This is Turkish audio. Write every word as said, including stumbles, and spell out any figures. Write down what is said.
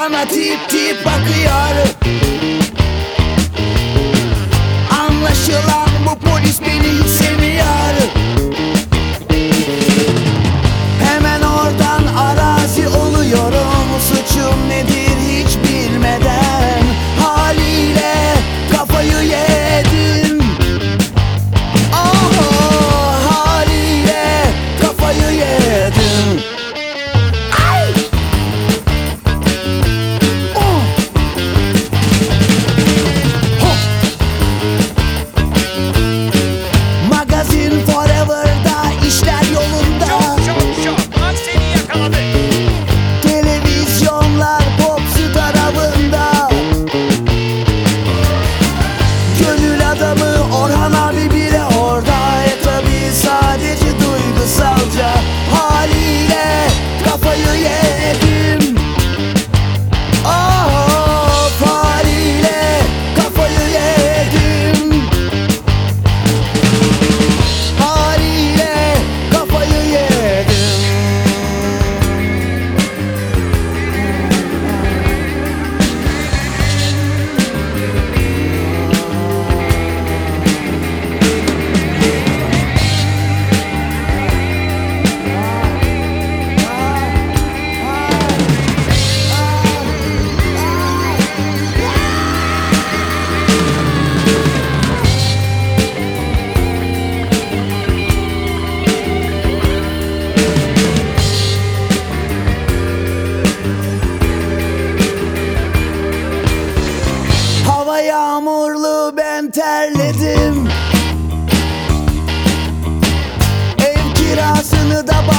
bana tip tip bakıyor. Anlaşılan bu polis beni hiç sevmiyor. Hemen oradan arazi oluyorum, suçum nedir hiç bilmeden. Haliyle kafayı yedim. Oh, haliyle kafayı yedim. Ay! Oh! Ho! Magazin Forever'da işler yolunda. Çok çok çok. Lan seni yakaladık. Televizyonlar popsi tarafında. Gönül adamı Orhan abi bile orada. E tabi sadece duygusalca. Haliyle kafayı yedim. Of, haliyle kafayı yedim. Haliyle kafayı yedim. Hava yağmurlu, ben terledim. Ev kirasını da